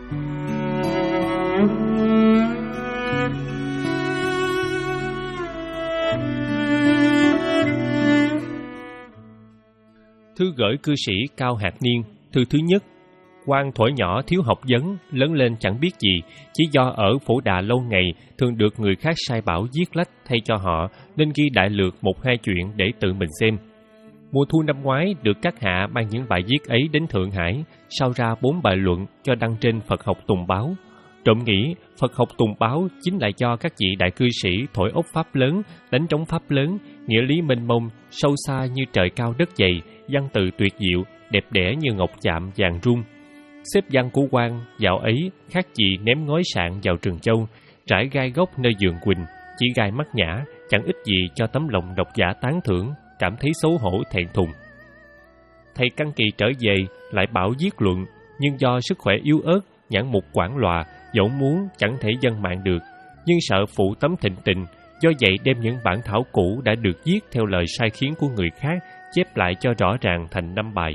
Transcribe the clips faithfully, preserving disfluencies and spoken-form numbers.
Thư gửi cư sĩ Cao Hạt Niên. Thư thứ nhất. Quan thuở nhỏ thiếu học vấn, lớn lên chẳng biết gì, chỉ do ở Phổ Đà lâu ngày, thường được người khác sai bảo viết lách thay cho họ, nên ghi đại lược một hai chuyện để tự mình xem. Mùa thu năm ngoái, được các hạ mang những bài viết ấy đến Thượng Hải, sau ra bốn bài luận cho đăng trên Phật học Tùng Báo. Trộm nghĩ, Phật học Tùng Báo chính là do các vị đại cư sĩ thổi ốc pháp lớn, đánh trống pháp lớn, nghĩa lý mênh mông, sâu xa như trời cao đất dày, văn từ tuyệt diệu, đẹp đẽ như ngọc chạm vàng rung. Xếp văn của quan dạo ấy khác gì ném ngói sạn vào Trường Châu, trải gai gốc nơi vườn quỳnh, chỉ gai mắt nhã, chẳng ích gì cho tấm lòng độc giả tán thưởng, cảm thấy xấu hổ thẹn thùng. Thầy Căn Kỳ trở về lại bảo viết luận, nhưng do sức khỏe yếu ớt, nhãn mục quảng lòa, dẫu muốn chẳng thể dâng mạng được, nhưng sợ phụ tấm thịnh tình, do vậy đem những bản thảo cũ đã được viết theo lời sai khiến của người khác, chép lại cho rõ ràng thành năm bài.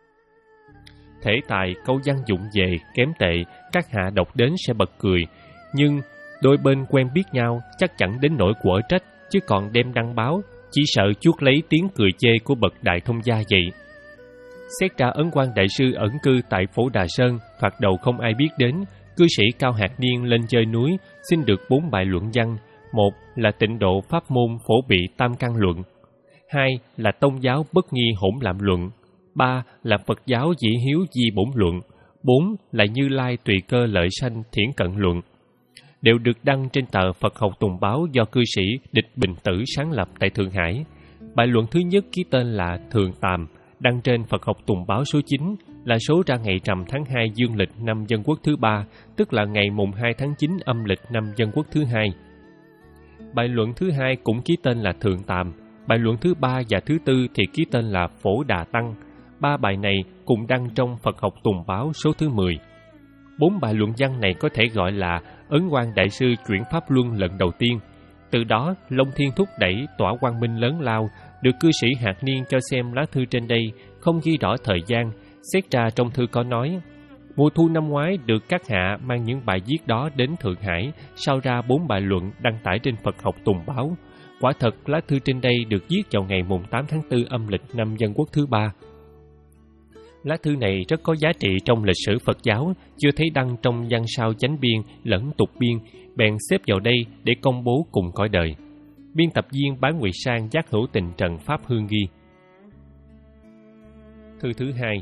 Thể tài câu văn dụng về kém tệ, các hạ đọc đến sẽ bật cười, nhưng đôi bên quen biết nhau chắc chẳng đến nỗi quở trách, chứ còn đem đăng báo, chỉ sợ chuốc lấy tiếng cười chê của bậc đại thông gia vậy. Xét ra Ấn Quang đại sư ẩn cư tại Phổ Đà Sơn, thoạt đầu không ai biết đến, cư sĩ Cao Hạt Niên lên chơi núi, xin được bốn bài luận văn. Một là Tịnh độ pháp môn phổ bị tam căn luận. Hai là Tông giáo bất nghi hỗn lạm luận. Ba là Phật giáo dĩ hiếu di bổn luận. Bốn là Như Lai tùy cơ lợi sanh thiển cận luận. Đều được đăng trên tờ Phật học Tùng Báo do cư sĩ Địch Bình Tử sáng lập tại Thượng Hải. Bài luận thứ nhất ký tên là Thường Tàm, đăng trên Phật học Tùng Báo số chín, là số ra ngày rằm tháng hai dương lịch năm Dân Quốc thứ ba, tức là ngày mùng hai tháng chín âm lịch năm Dân Quốc thứ hai. Bài luận thứ hai cũng ký tên là Thường Tàm. Bài luận thứ ba và thứ tư thì ký tên là Phổ Đà Tăng. Ba bài này cùng đăng trong Phật học Tùng Báo số thứ mười. Bốn bài luận văn này có thể gọi là Ấn Quang đại sư chuyển pháp luân lần đầu tiên. Từ đó, Long Thiên thúc đẩy tỏa quang minh lớn lao, được cư sĩ Hạt Niên cho xem lá thư trên đây, không ghi rõ thời gian. Xét ra trong thư có nói, mùa thu năm ngoái được các hạ mang những bài viết đó đến Thượng Hải, sau ra bốn bài luận đăng tải trên Phật học Tùng Báo. Quả thật, lá thư trên đây được viết vào ngày mùng tám tháng tư âm lịch năm Dân Quốc thứ ba. Lá thư này rất có giá trị trong lịch sử Phật giáo, chưa thấy đăng trong văn sao chánh biên lẫn tục biên, bèn xếp vào đây để công bố cùng cõi đời. Biên tập viên Bán Nguyệt Sang giác hữu tình Trần Pháp Hương ghi. Thư thứ hai.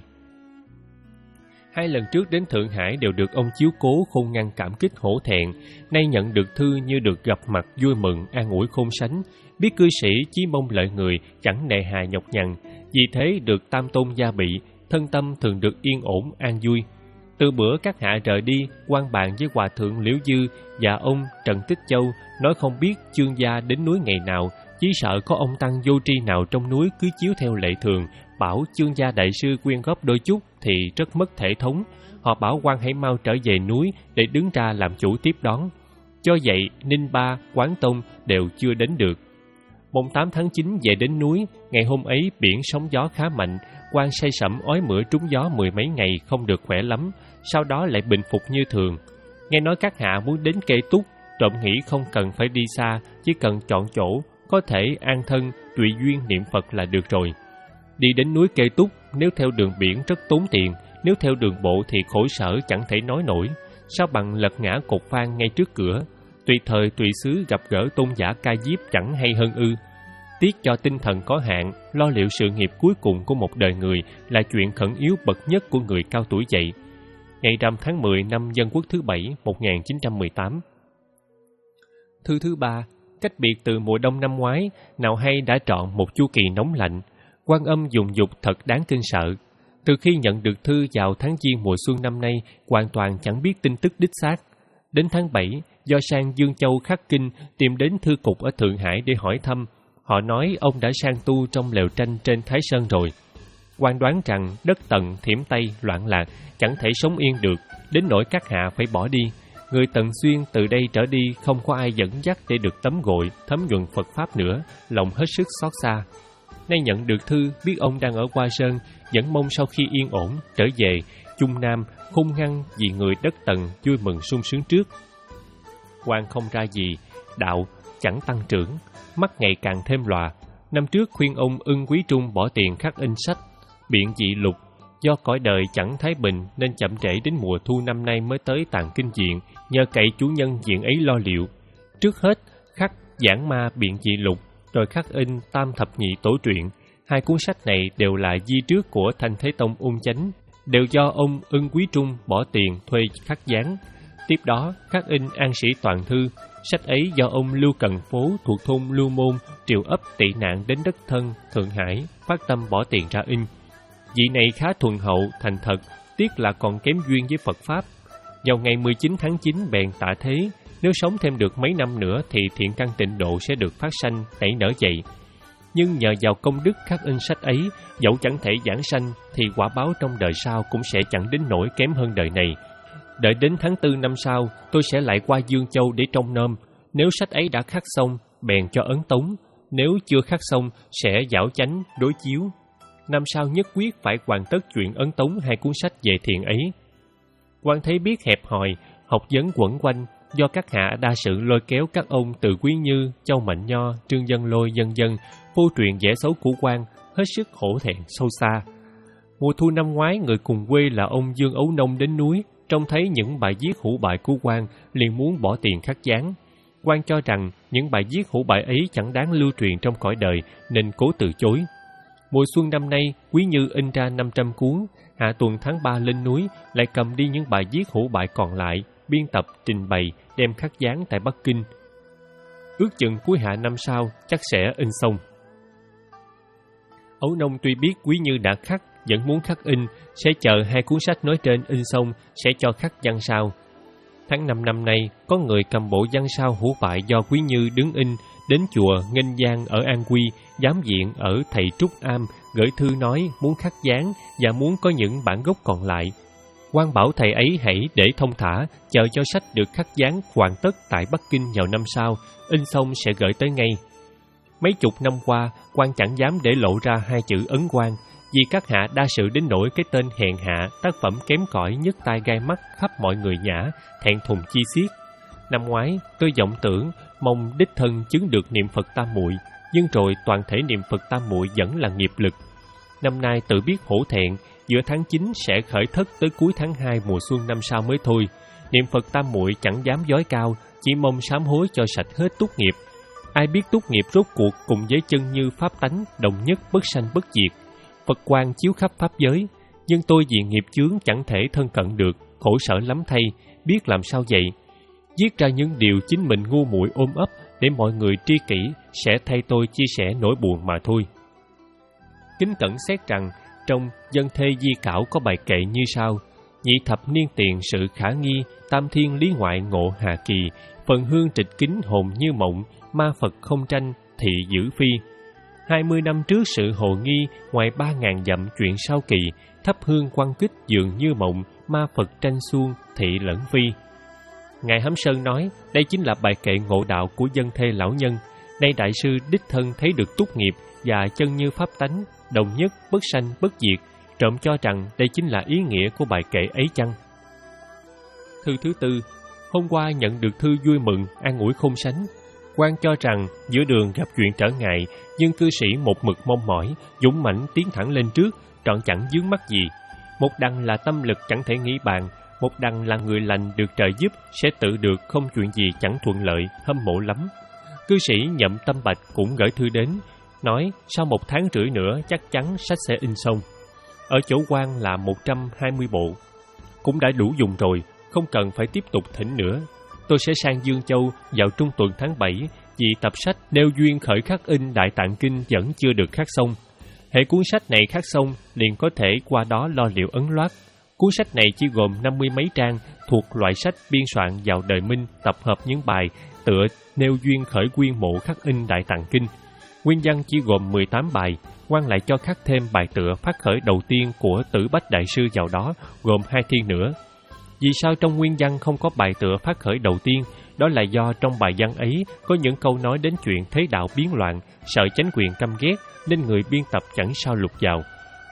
Hai lần trước đến Thượng Hải đều được ông chiếu cố khôn ngăn cảm kích hổ thẹn, nay nhận được thư như được gặp mặt vui mừng an ủi khôn sánh, biết cư sĩ chí mong lợi người chẳng nề hà nhọc nhằn, vì thế được tam tôn gia bị, thân tâm thường được yên ổn an vui. Từ bữa các hạ rời đi, quan bàn với hòa thượng Liễu Dư và ông Trần Tích Châu, nói không biết chương gia đến núi ngày nào, chỉ sợ có ông tăng vô tri nào trong núi cứ chiếu theo lệ thường, bảo chương gia đại sư quyên góp đôi chút thì rất mất thể thống. Họ bảo quan hãy mau trở về núi để đứng ra làm chủ tiếp đón. Cho vậy, Ninh Ba, Quán Tông đều chưa đến được. Mùng tám tháng chín về đến núi, ngày hôm ấy biển sóng gió khá mạnh, quan say sẩm ói mửa trúng gió mười mấy ngày không được khỏe lắm, sau đó lại bình phục như thường. Nghe nói các hạ muốn đến Kê Túc, trộm nghĩ không cần phải đi xa, chỉ cần chọn chỗ, có thể an thân, tùy duyên niệm Phật là được rồi. Đi đến núi Kê Túc, nếu theo đường biển rất tốn tiền, nếu theo đường bộ thì khổ sở chẳng thể nói nổi. Sao bằng lật ngã cột phan ngay trước cửa, tùy thời tùy xứ gặp gỡ tôn giả Ca Diếp chẳng hay hơn ư. Tiếc cho tinh thần có hạn, lo liệu sự nghiệp cuối cùng của một đời người là chuyện khẩn yếu bậc nhất của người cao tuổi dậy. Ngày rằm tháng mười năm Dân Quốc thứ bảy, một nghìn chín trăm mười tám. Thư thứ ba. Cách biệt từ mùa đông năm ngoái, nào hay đã trọn một chu kỳ nóng lạnh. Quan Âm dùng dục thật đáng kinh sợ. Từ khi nhận được thư vào tháng Giêng mùa xuân năm nay, hoàn toàn chẳng biết tin tức đích xác. Đến tháng bảy, do sang Dương Châu khắc kinh tìm đến thư cục ở Thượng Hải để hỏi thăm. Họ nói ông đã sang tu trong lều tranh trên Thái Sơn rồi. Quan đoán rằng đất Tần, Thiểm Tây, loạn lạc, chẳng thể sống yên được, đến nỗi các hạ phải bỏ đi. Người Tần Xuyên từ đây trở đi không có ai dẫn dắt để được tắm gội, thấm nhuần Phật Pháp nữa, lòng hết sức xót xa. Nay nhận được thư, biết ông đang ở Hoa Sơn, vẫn mong sau khi yên ổn, trở về, Trung Nam hung hăng vì người đất Tần vui mừng sung sướng trước. Quan không ra gì, đạo chẳng tăng trưởng, mắt ngày càng thêm lòa. Năm trước khuyên ông Ưng Quý Trung bỏ tiền khắc in sách, biện dị lục. Do cõi đời chẳng thái bình nên chậm trễ đến mùa thu năm nay mới tới tàng kinh viện, nhờ cậy chủ nhân viện ấy lo liệu. Trước hết khắc Giảng Ma biện dị lục, rồi khắc in Tam Thập Nhị Tổ truyện. Hai cuốn sách này đều là di trước của Thanh Thế Tông Ung Chánh, đều do ông Ưng Quý Trung bỏ tiền thuê khắc dán. Tiếp đó khắc in An Sĩ Toàn Thư, sách ấy do ông Lưu Cần Phố thuộc thôn Lưu Môn, Triều Ấp tị nạn đến đất thân Thượng Hải, phát tâm bỏ tiền ra in. Vị này khá thuần hậu, thành thật, tiếc là còn kém duyên với Phật Pháp. Vào ngày mười chín tháng chín bèn tạ thế, nếu sống thêm được mấy năm nữa thì thiện căn tịnh độ sẽ được phát sanh, nảy nở dậy. Nhưng nhờ vào công đức khắc in sách ấy, dẫu chẳng thể giảng sanh thì quả báo trong đời sau cũng sẽ chẳng đến nỗi kém hơn đời này. Đợi đến tháng tư năm sau, tôi sẽ lại qua Dương Châu để trông nom. Nếu sách ấy đã khắc xong, bèn cho ấn tống. Nếu chưa khắc xong, sẽ giảo chánh, đối chiếu. Năm sau nhất quyết phải hoàn tất chuyện ấn tống hai cuốn sách về thiền ấy. Quan thấy biết hẹp hòi, học vấn quẩn quanh, do các hạ đa sự lôi kéo các ông Từ Quý Như, Châu Mạnh Nho, Trương Dân Lôi vân vân, phô truyền vẻ xấu của quan, hết sức hổ thẹn sâu xa. Mùa thu năm ngoái, người cùng quê là ông Dương Ấu Nông đến núi, trông thấy những bài viết hữu bại của quan, liền muốn bỏ tiền khắc dán. Quan cho rằng những bài viết hữu bại ấy chẳng đáng lưu truyền trong cõi đời, nên cố từ chối. Mùa xuân năm nay, Quý Như in ra năm trăm cuốn, hạ tuần tháng ba lên núi, lại cầm đi những bài viết hữu bại còn lại, biên tập, trình bày, đem khắc dán tại Bắc Kinh. Ước chừng cuối hạ năm sau, chắc sẽ in xong. Ấu Nông tuy biết Quý Như đã khắc, vẫn muốn khắc in, sẽ chờ hai cuốn sách nói trên in xong, sẽ cho khắc văn sao. Tháng năm năm nay, có người cầm bộ văn sao hữu bại do Quý Như đứng in, đến chùa Nghênh Giang ở An Quy, giám viện ở thầy Trúc Am, gửi thư nói muốn khắc dán và muốn có những bản gốc còn lại. Quan bảo thầy ấy hãy để thông thả, chờ cho sách được khắc dán hoàn tất tại Bắc Kinh vào năm sau, in xong sẽ gửi tới ngay. Mấy chục năm qua, quan chẳng dám để lộ ra hai chữ ấn quan, vì các hạ đa sự đến nỗi cái tên hèn hạ, tác phẩm kém cỏi, nhức tai gai mắt khắp mọi người nhã, thẹn thùng chi xiết. Năm ngoái, tôi vọng tưởng mong đích thân chứng được niệm Phật Tam Muội, nhưng rồi toàn thể niệm Phật Tam Muội vẫn là nghiệp lực. Năm nay tự biết hổ thẹn, giữa tháng chín sẽ khởi thất tới cuối tháng hai mùa xuân năm sau mới thôi. Niệm Phật Tam Muội chẳng dám dói cao, chỉ mong sám hối cho sạch hết túc nghiệp. Ai biết túc nghiệp rốt cuộc cùng với chân như pháp tánh, đồng nhất bất sanh bất diệt. Phật quang chiếu khắp pháp giới, nhưng tôi vì nghiệp chướng chẳng thể thân cận được, khổ sở lắm thay, biết làm sao vậy. Viết ra những điều chính mình ngu muội ôm ấp để mọi người tri kỷ sẽ thay tôi chia sẻ nỗi buồn mà thôi. Kính cẩn xét rằng trong Dân Thê Di Cảo có bài kệ như sau: nhị thập niên tiền sự khả nghi, tam thiên lý ngoại ngộ hà kỳ, phần hương trịch kính hồn như mộng, ma Phật không tranh thị giữ phi. Hai mươi năm trước sự hồ nghi, ngoài ba ngàn dặm chuyện sao kỳ, thắp hương quăng kích dường như mộng, ma Phật tranh xuông thị lẫn phi. Ngài Hám Sơn nói, đây chính là bài kệ ngộ đạo của Dân Thê lão nhân. Nay đại sư đích thân thấy được túc nghiệp và chân như pháp tánh, đồng nhất bất sanh bất diệt, trộm cho rằng đây chính là ý nghĩa của bài kệ ấy chăng? Thư thứ tư. Hôm qua nhận được thư vui mừng, an ủi không sánh. Quan cho rằng giữa đường gặp chuyện trở ngại, nhưng cư sĩ một mực mong mỏi, dũng mãnh tiến thẳng lên trước, trọn chẳng vướng mắc gì. Một đằng là tâm lực chẳng thể nghĩ bàn, một đằng là người lành được trời giúp sẽ tự được, không chuyện gì chẳng thuận lợi, hâm mộ lắm. Cư sĩ Nhậm Tâm Bạch cũng gửi thư đến, nói sau một tháng rưỡi nữa chắc chắn sách sẽ in xong. Ở chỗ quan là một trăm hai mươi bộ, cũng đã đủ dùng rồi, không cần phải tiếp tục thỉnh nữa. Tôi sẽ sang Dương Châu vào trung tuần tháng bảy, vì tập sách nêu duyên khởi khắc in Đại Tạng Kinh vẫn chưa được khắc xong. Hệ cuốn sách này khắc xong, liền có thể qua đó lo liệu ấn loát. Cuốn sách này chỉ gồm năm mươi mấy trang, thuộc loại sách biên soạn vào đời Minh, tập hợp những bài tựa nêu duyên khởi quyên mộ khắc in Đại Tạng Kinh. Nguyên văn chỉ gồm mười tám bài, quan lại cho khắc thêm bài tựa phát khởi đầu tiên của Tử Bách Đại Sư vào đó, gồm hai thiên nữa. Vì sao trong nguyên văn không có bài tựa phát khởi đầu tiên? Đó là do trong bài văn ấy có những câu nói đến chuyện thế đạo biến loạn, sợ chánh quyền căm ghét, nên người biên tập chẳng sao lục vào.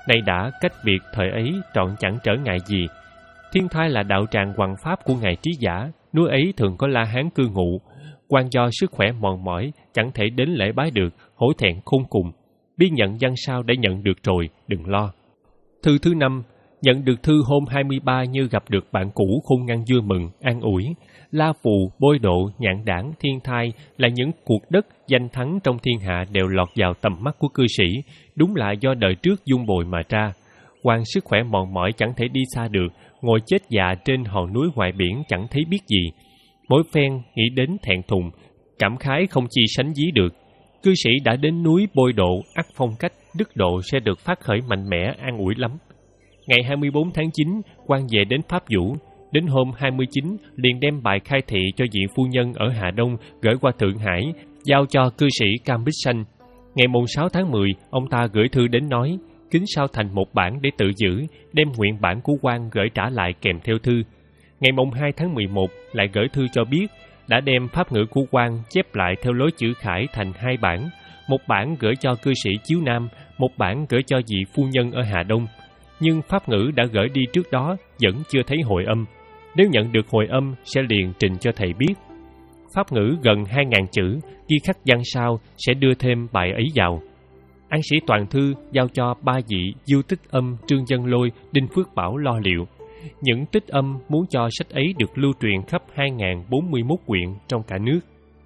nay đã cách biệt thời ấy trọn chẳng trở ngại gì. Thiên Thai là đạo tràng hoằng pháp của ngài Trí Giả, núi ấy thường có La Hán cư ngụ. Quan do sức khỏe mòn mỏi, chẳng thể đến lễ bái được, hổ thẹn khôn cùng. Biết nhận văn sao để nhận được rồi, đừng lo. Thư thứ năm, nhận được thư hôm hai mươi ba như gặp được bạn cũ khôn ngăn vui mừng, an ủi. La Phù, Bôi Độ, Nhạn Đảng, Thiên Thai là những cuộc đất danh thắng trong thiên hạ đều lọt vào tầm mắt của cư sĩ, đúng là do đời trước dung bồi mà ra. Quan sức khỏe mòn mỏi chẳng thể đi xa được, ngồi chết già trên hòn núi ngoài biển chẳng thấy biết gì. Mỗi phen nghĩ đến thẹn thùng, cảm khái không chi sánh ví được. Cư sĩ đã đến núi Bôi Độ, ắt phong cách đức độ sẽ được phát khởi mạnh mẽ, an ủi lắm. Ngày hai mươi bốn tháng chín, quan về đến Pháp Vũ. Đến hôm hai mươi chín, liền đem bài khai thị cho vị phu nhân ở Hà Đông gửi qua Thượng Hải, giao cho cư sĩ Cam Bích Sanh. Ngày mùng sáu tháng mười, ông ta gửi thư đến nói, kính sao thành một bản để tự giữ, đem nguyện bản của quan gửi trả lại kèm theo thư. Ngày mùng hai tháng mười một, lại gửi thư cho biết, đã đem pháp ngữ của quan chép lại theo lối chữ khải thành hai bản, một bản gửi cho cư sĩ Chiếu Nam, một bản gửi cho vị phu nhân ở Hà Đông. Nhưng pháp ngữ đã gửi đi trước đó vẫn chưa thấy hồi âm. Nếu nhận được hồi âm sẽ liền trình cho thầy biết. Pháp ngữ gần hai ngàn chữ, ghi khắc văn sao sẽ đưa thêm bài ấy vào. An sĩ toàn thư giao cho ba vị Du Tích Âm, Trương Dân Lôi, Đinh Phước Bảo lo liệu. Những tích âm muốn cho sách ấy được lưu truyền khắp hai nghìn bốn mươi mốt quyện trong cả nước.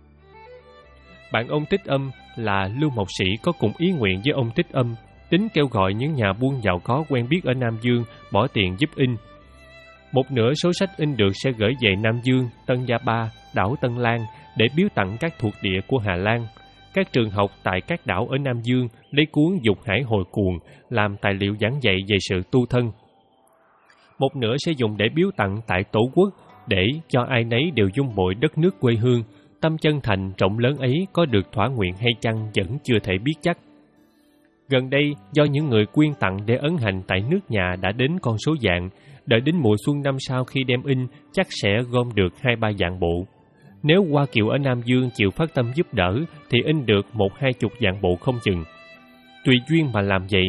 Bạn ông Tích Âm là Lưu Mộc Sĩ có cùng ý nguyện với ông Tích Âm, tính kêu gọi những nhà buôn giàu có quen biết ở Nam Dương bỏ tiền giúp in. Một nửa số sách in được sẽ gửi về Nam Dương, Tân Gia Ba, đảo Tân Lan để biếu tặng các thuộc địa của Hà Lan. Các trường học tại các đảo ở Nam Dương lấy cuốn Dục Hải Hồi Cuồng làm tài liệu giảng dạy về sự tu thân. Một nửa sẽ dùng để biếu tặng tại Tổ quốc, để cho ai nấy đều dung bội đất nước quê hương. Tâm chân thành rộng lớn ấy có được thỏa nguyện hay chăng vẫn chưa thể biết chắc. Gần đây, do những người quyên tặng để ấn hành tại nước nhà đã đến con số vạn, đợi đến mùa xuân năm sau khi đem in, chắc sẽ gom được hai ba vạn bộ. Nếu Hoa Kiều ở Nam Dương chịu phát tâm giúp đỡ, thì in được một hai chục vạn bộ không chừng. Tùy duyên mà làm vậy.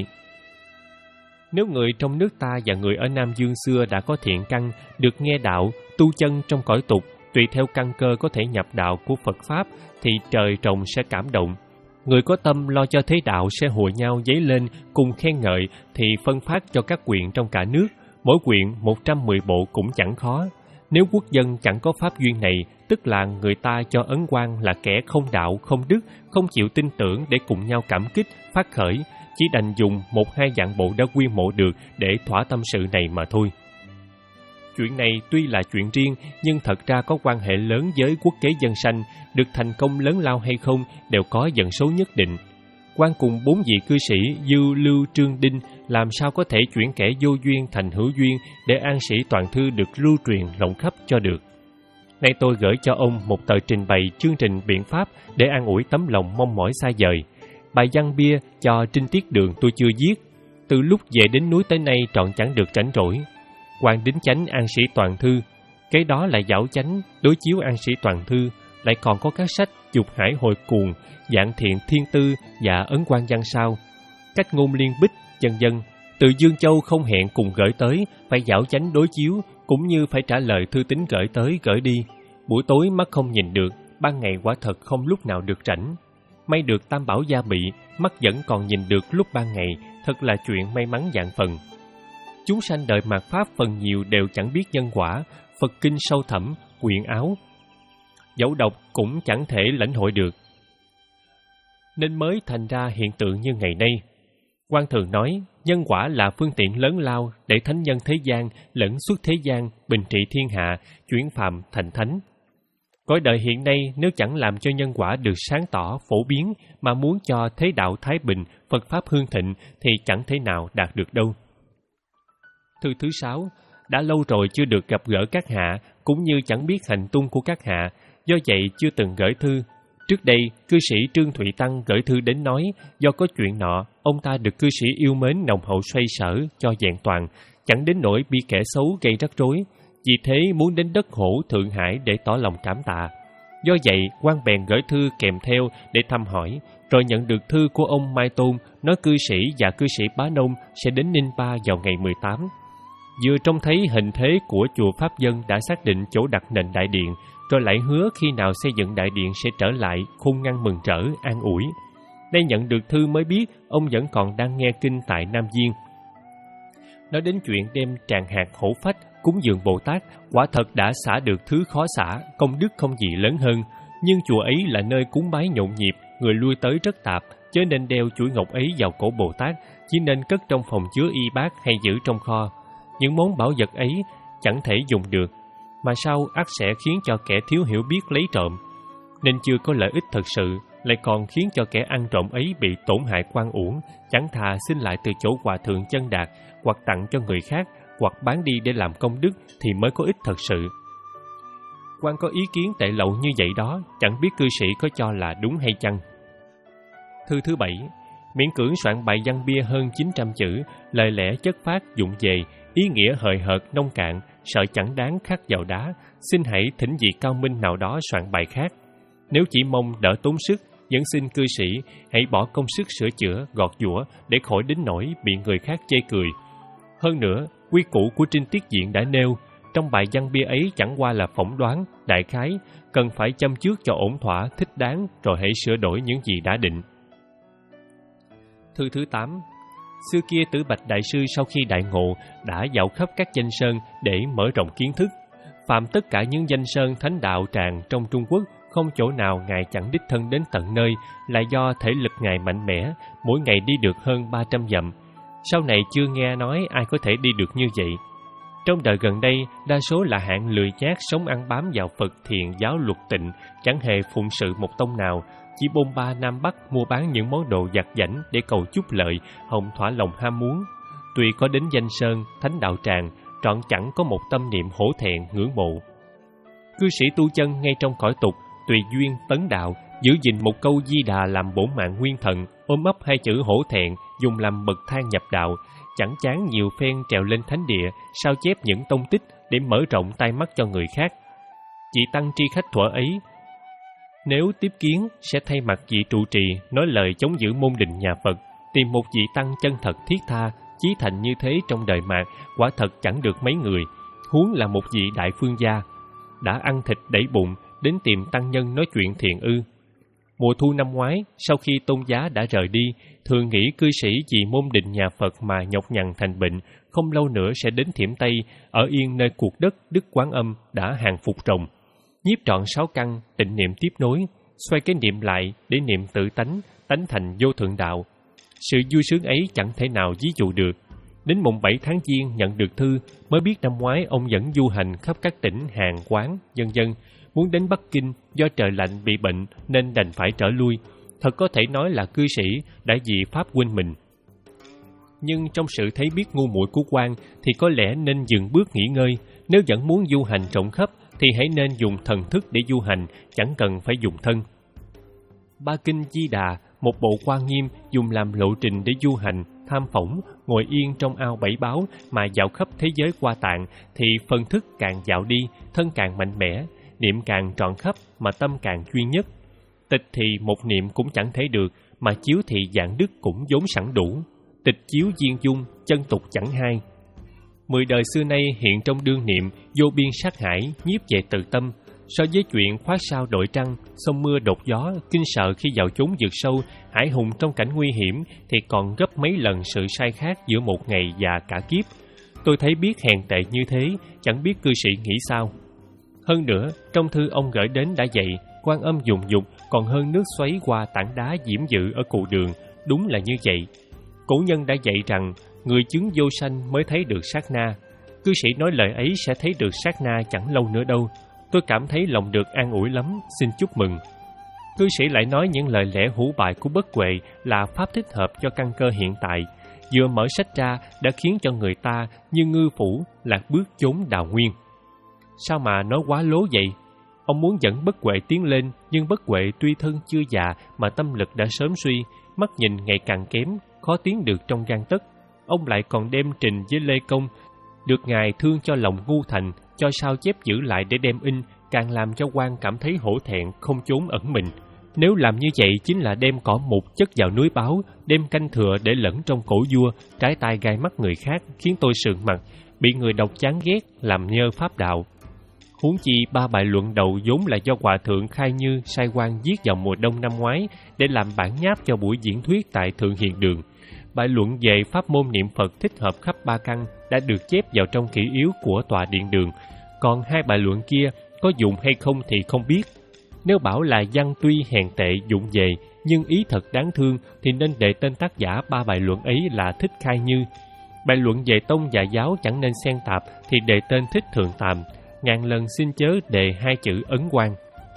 Nếu người trong nước ta và người ở Nam Dương xưa đã có thiện căn, được nghe đạo, tu chân trong cõi tục, tùy theo căn cơ có thể nhập đạo của Phật Pháp, thì trời trồng sẽ cảm động. Người có tâm lo cho thế đạo sẽ hùa nhau dấy lên cùng khen ngợi, thì phân phát cho các quyện trong cả nước, mỗi quyện một trăm mười bộ cũng chẳng khó. Nếu quốc dân chẳng có pháp duyên này, tức là người ta cho ấn quan là kẻ không đạo, không đức, không chịu tin tưởng để cùng nhau cảm kích, phát khởi, chỉ đành dùng một hai vạn bộ đã quy mộ được để thỏa tâm sự này mà thôi. Chuyện này tuy là chuyện riêng, nhưng thật ra có quan hệ lớn với quốc kế dân sanh, được thành công lớn lao hay không đều có dẫn số nhất định. Quan cùng bốn vị cư sĩ Dư, Lưu, Trương, Đinh làm sao có thể chuyển kẻ vô duyên thành hữu duyên để an sĩ toàn thư được lưu truyền rộng khắp cho được. Nay tôi gửi cho ông một tờ trình bày chương trình biện pháp để an ủi tấm lòng mong mỏi xa vời. Bài văn bia cho Trinh Tiết Đường tôi chưa viết. Từ lúc về đến núi tới nay trọn chẳng được rảnh rỗi. Quan Đính Chánh an sĩ toàn thư, cái đó là Dảo Chánh đối chiếu an sĩ toàn thư, lại còn có các sách Dục Hải Hồi Cuồng, Dạng Thiện Thiên Tư và Ấn Quan Văn Sao. Cách ngôn liên bích, vân vân. Từ Dương Châu không hẹn cùng gửi tới, phải Dảo Chánh đối chiếu, cũng như phải trả lời thư tín gửi tới gửi đi. Buổi tối mắt không nhìn được, ban ngày quả thật không lúc nào được rảnh. May được Tam Bảo gia bị, mắt vẫn còn nhìn được lúc ban ngày, thật là chuyện may mắn vạn phần. Chúng sanh đời mạt Pháp phần nhiều đều chẳng biết nhân quả, Phật kinh sâu thẳm, quyện áo. Dẫu đọc cũng chẳng thể lãnh hội được, nên mới thành ra hiện tượng như ngày nay. Quan thường nói, nhân quả là phương tiện lớn lao để thánh nhân thế gian lẫn xuất thế gian, bình trị thiên hạ, chuyển phàm thành thánh. Cõi đời hiện nay nếu chẳng làm cho nhân quả được sáng tỏ, phổ biến, mà muốn cho thế đạo thái bình, Phật Pháp hương thịnh, thì chẳng thể nào đạt được đâu. Thư thứ sáu, đã lâu rồi chưa được gặp gỡ các hạ, cũng như chẳng biết hành tung của các hạ, do vậy chưa từng gửi thư. Trước đây, cư sĩ Trương Thụy Tăng gửi thư đến nói, do có chuyện nọ, ông ta được cư sĩ yêu mến nồng hậu xoay sở cho vẹn toàn, chẳng đến nỗi bị kẻ xấu gây rắc rối, vì thế muốn đến đất Hổ Thượng Hải để tỏ lòng cảm tạ. Do vậy, quan bèn gửi thư kèm theo để thăm hỏi, rồi nhận được thư của ông Mai Tôn nói cư sĩ và cư sĩ Bá Nông sẽ đến Ninh Ba vào ngày mười tám. Vừa trông thấy hình thế của chùa Pháp Vân đã xác định chỗ đặt nền đại điện, rồi lại hứa khi nào xây dựng đại điện sẽ trở lại khôn ngăn mừng rỡ, an ủi. Đây nhận được thư mới biết ông vẫn còn đang nghe kinh tại Nam Viên. Nói đến chuyện đem tràng hạt hổ phách cúng dường Bồ Tát, quả thật đã xả được thứ khó xả, công đức không gì lớn hơn. Nhưng chùa ấy là nơi cúng bái nhộn nhịp, người lui tới rất tạp, chớ nên đeo chuỗi ngọc ấy vào cổ Bồ Tát, chỉ nên cất trong phòng chứa y bát hay giữ trong kho. Những món bảo vật ấy chẳng thể dùng được, mà sau ắt sẽ khiến cho kẻ thiếu hiểu biết lấy trộm, nên chưa có lợi ích thật sự, lại còn khiến cho kẻ ăn trộm ấy bị tổn hại oan uổng, chẳng thà xin lại từ chỗ hòa thượng chân đạt, hoặc tặng cho người khác, hoặc bán đi để làm công đức thì mới có ích thật sự. Quan có ý kiến tệ lậu như vậy đó, chẳng biết cư sĩ có cho là đúng hay chăng. Thư thứ bảy, miễn cưỡng soạn bài văn bia hơn chín trăm chữ, lời lẽ chất phác dụng về, ý nghĩa hời hợt nông cạn, sợ chẳng đáng khắc vào đá. Xin hãy thỉnh vị cao minh nào đó soạn bài khác. Nếu chỉ mong đỡ tốn sức, vẫn xin cư sĩ hãy bỏ công sức sửa chữa, gọt giũa để khỏi đến nỗi bị người khác chê cười. Hơn nữa, quy củ của Trinh Tiết Viện đã nêu, trong bài văn bia ấy chẳng qua là phỏng đoán, đại khái, cần phải châm trước cho ổn thỏa, thích đáng, rồi hãy sửa đổi những gì đã định. Thư thứ tám, xưa kia Tử Bạch Đại Sư sau khi đại ngộ đã dạo khắp các danh sơn để mở rộng kiến thức. Phạm tất cả những danh sơn thánh đạo tràng trong Trung Quốc, không chỗ nào Ngài chẳng đích thân đến tận nơi, là do thể lực Ngài mạnh mẽ, mỗi ngày đi được hơn ba trăm dặm. Sau này chưa nghe nói ai có thể đi được như vậy. Trong đời gần đây, đa số là hạng lười nhác sống ăn bám vào Phật thiền giáo luật tịnh, chẳng hề phụng sự một tông nào, chỉ bôn ba Nam Bắc mua bán những món đồ vặt vãnh để cầu chúc lợi, hồng thỏa lòng ham muốn. Tuy có đến danh sơn, thánh đạo tràng, trọn chẳng có một tâm niệm hổ thẹn ngưỡng mộ. Cư sĩ tu chân ngay trong cõi tục, tùy duyên tấn đạo, giữ gìn một câu Di Đà làm bổn mạng nguyên thần, ôm ấp hai chữ hổ thẹn dùng làm bậc thang nhập đạo, chẳng chán nhiều phen trèo lên thánh địa, sao chép những tông tích để mở rộng tai mắt cho người khác. Vị tăng tri khách thuở ấy, nếu tiếp kiến sẽ thay mặt vị trụ trì nói lời chống giữ môn đình nhà Phật, tìm một vị tăng chân thật thiết tha, chí thành như thế trong đời mạt, quả thật chẳng được mấy người, huống là một vị đại phương gia đã ăn thịt đẩy bụng đến tìm tăng nhân nói chuyện thiện ư. Mùa thu năm ngoái, sau khi tôn giá đã rời đi, thường nghĩ cư sĩ vì môn định nhà Phật mà nhọc nhằn thành bệnh, không lâu nữa sẽ đến Thiểm Tây, ở yên nơi cuộc đất Đức Quán Âm đã hàng phục rồng. Nhiếp trọn sáu căn, tịnh niệm tiếp nối, xoay cái niệm lại để niệm tự tánh, tánh thành vô thượng đạo. Sự vui sướng ấy chẳng thể nào ví dụ được. Đến mùng bảy tháng Giêng nhận được thư, mới biết năm ngoái ông vẫn du hành khắp các tỉnh Hàn, Quán, vân vân. Muốn đến Bắc Kinh, do trời lạnh bị bệnh nên đành phải trở lui. Thật có thể nói là cư sĩ đã vì Pháp quên mình. Nhưng trong sự thấy biết ngu muội của quan thì có lẽ nên dừng bước nghỉ ngơi. Nếu vẫn muốn du hành rộng khắp thì hãy nên dùng thần thức để du hành, chẳng cần phải dùng thân. Ba Kinh Di Đà, một bộ Quan Nghiêm dùng làm lộ trình để du hành, tham phỏng, ngồi yên trong ao bảy báo mà dạo khắp thế giới Hoa Tạng, thì phần thức càng dạo đi, thân càng mạnh mẽ, niệm càng trọn khắp mà tâm càng duy nhất. Tịch thì một niệm cũng chẳng thể được, mà chiếu thì dạng đức cũng vốn sẵn đủ. Tịch chiếu viên dung, chân tục chẳng hai. Mười đời xưa nay hiện trong đương niệm, vô biên sát hải, nhiếp về tự tâm. So với chuyện khoác sao đội trăng, sông mưa đột gió, kinh sợ khi vào chốn vực sâu, hải hùng trong cảnh nguy hiểm, thì còn gấp mấy lần sự sai khác giữa một ngày và cả kiếp. Tôi thấy biết hèn tệ như thế, chẳng biết cư sĩ nghĩ sao. Hơn nữa, trong thư ông gửi đến đã dạy, Quan Âm dùng dục còn hơn nước xoáy qua tảng đá diễm dự ở cụ đường, đúng là như vậy. Cổ nhân đã dạy rằng, người chứng vô sanh mới thấy được sát na. Cư sĩ nói lời ấy sẽ thấy được sát na chẳng lâu nữa đâu. Tôi cảm thấy lòng được an ủi lắm, xin chúc mừng. Cư sĩ lại nói những lời lẽ hữu bại của Bất Huệ là pháp thích hợp cho căn cơ hiện tại. Vừa mở sách ra đã khiến cho người ta như ngư phủ lạc bước chốn đào nguyên. Sao mà nói quá lố vậy? Ông muốn dẫn Bất Huệ tiến lên, nhưng Bất Huệ tuy thân chưa già mà tâm lực đã sớm suy, mắt nhìn ngày càng kém, khó tiến được trong gang tấc. Ông lại còn đem trình với Lê Công, được Ngài thương cho lòng ngu thành, cho sao chép giữ lại để đem in, càng làm cho quan cảm thấy hổ thẹn không chốn ẩn mình. Nếu làm như vậy chính là đem cỏ mục chất vào núi báo, đem canh thừa để lẫn trong cổ vua, trái tai gai mắt người khác, khiến tôi sượng mặt, bị người đọc chán ghét, làm nhơ pháp đạo. Huống chi ba bài luận đầu vốn là do Hòa Thượng Khai Như sai quan viết vào mùa đông năm ngoái để làm bản nháp cho buổi diễn thuyết tại Thượng Hiền Đường. Bài luận về pháp môn niệm Phật thích hợp khắp ba căn đã được chép vào trong kỷ yếu của tòa điện đường, còn hai bài luận kia có dụng hay không thì không biết. Nếu bảo là văn tuy hèn tệ dụng về, nhưng ý thật đáng thương thì nên đề tên tác giả ba bài luận ấy là Thích Khai Như. Bài luận về tông và giáo chẳng nên xen tạp thì đề tên Thích Thượng Tàm. Ngàn lần xin chớ đề hai chữ Ấn Quang.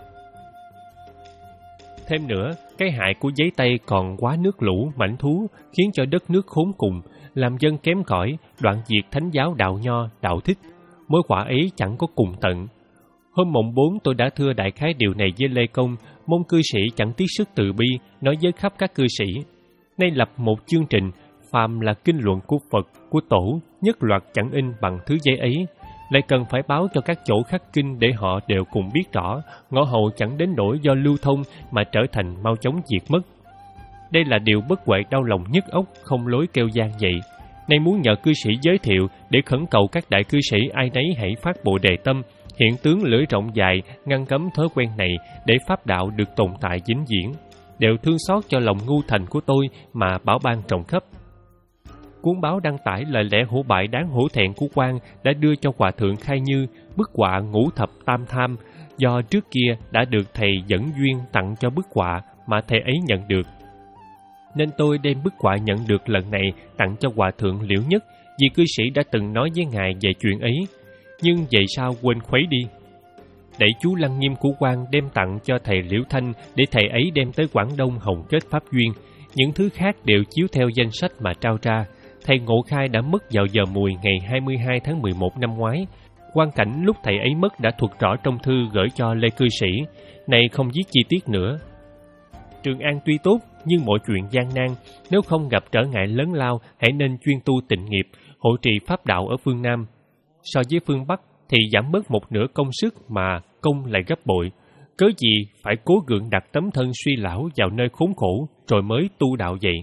Thêm nữa, cái hại của giấy Tây còn quá nước lũ, mảnh thú, khiến cho đất nước khốn cùng, làm dân kém cỏi, đoạn diệt thánh giáo đạo Nho, đạo Thích. Mối quả ấy chẳng có cùng tận. Hôm mồng bốn tôi đã thưa đại khái điều này với Lê Công, mong cư sĩ chẳng tiếc sức từ bi, nói với khắp các cư sĩ. Nay lập một chương trình, phàm là kinh luận của Phật, của Tổ, nhất loạt chẳng in bằng thứ giấy ấy. Lại cần phải báo cho các chỗ khắc kinh để họ đều cùng biết rõ, ngõ hầu chẳng đến nỗi do lưu thông mà trở thành mau chóng diệt mất. Đây là điều bất huệ đau lòng nhức óc, không lối kêu gian vậy. Nay muốn nhờ cư sĩ giới thiệu để khẩn cầu các đại cư sĩ ai nấy hãy phát bộ đề tâm, hiện tướng lưỡi rộng dài, ngăn cấm thói quen này để pháp đạo được tồn tại vĩnh viễn. Đều thương xót cho lòng ngu thành của tôi mà bảo ban rộng khắp. Cuốn báo đăng tải lời lẽ hổ bại đáng hổ thẹn của quan đã đưa cho Hòa Thượng Khai Như bức họa Ngũ Thập Tam Tham, do trước kia đã được thầy dẫn duyên tặng cho bức họa mà thầy ấy nhận được. Nên tôi đem bức họa nhận được lần này tặng cho Hòa Thượng Liễu Nhất, vì cư sĩ đã từng nói với ngài về chuyện ấy, nhưng vậy sao quên khuấy đi. Đẩy chú Lăng Nghiêm của quan đem tặng cho thầy Liễu Thanh để thầy ấy đem tới Quảng Đông hồng kết pháp duyên. Những thứ khác đều chiếu theo danh sách mà trao ra. Thầy Ngộ Khai đã mất vào giờ mùi ngày hai mươi hai tháng mười một năm ngoái. Quan cảnh lúc thầy ấy mất đã thuật rõ trong thư gửi cho Lê cư sĩ, này không viết chi tiết nữa. Trường An tuy tốt, nhưng mọi chuyện gian nan, nếu không gặp trở ngại lớn lao, hãy nên chuyên tu tịnh nghiệp, hộ trì pháp đạo ở phương Nam. So với phương Bắc thì giảm bớt một nửa công sức mà công lại gấp bội. Cớ gì phải cố gượng đặt tấm thân suy lão vào nơi khốn khổ rồi mới tu đạo vậy?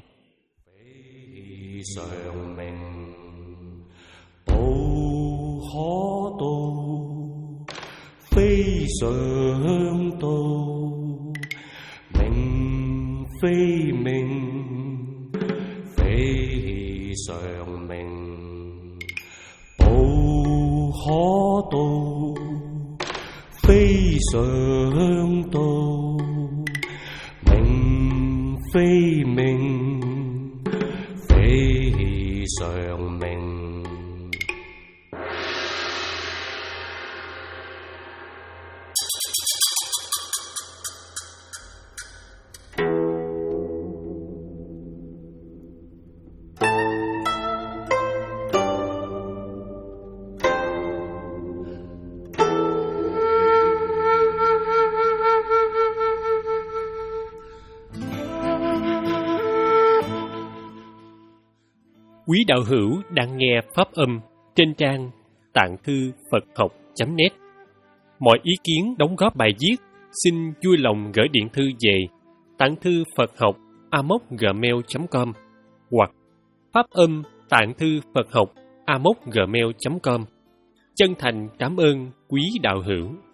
Sàng mình tu khó tu, phi sướng tu, mình phi mình, phi sàng mình tu khó tu, phi sướng tu, mình phi mình, sàng mình. Quý đạo hữu đang nghe pháp âm trên trang tạng thư Phật học chấm net. Mọi ý kiến đóng góp bài viết xin vui lòng gửi điện thư về tạng thư Phật học a m o c gmail chấm com hoặc pháp âm tạng thư Phật học a m o c gmail chấm com. Chân thành cảm ơn quý đạo hữu.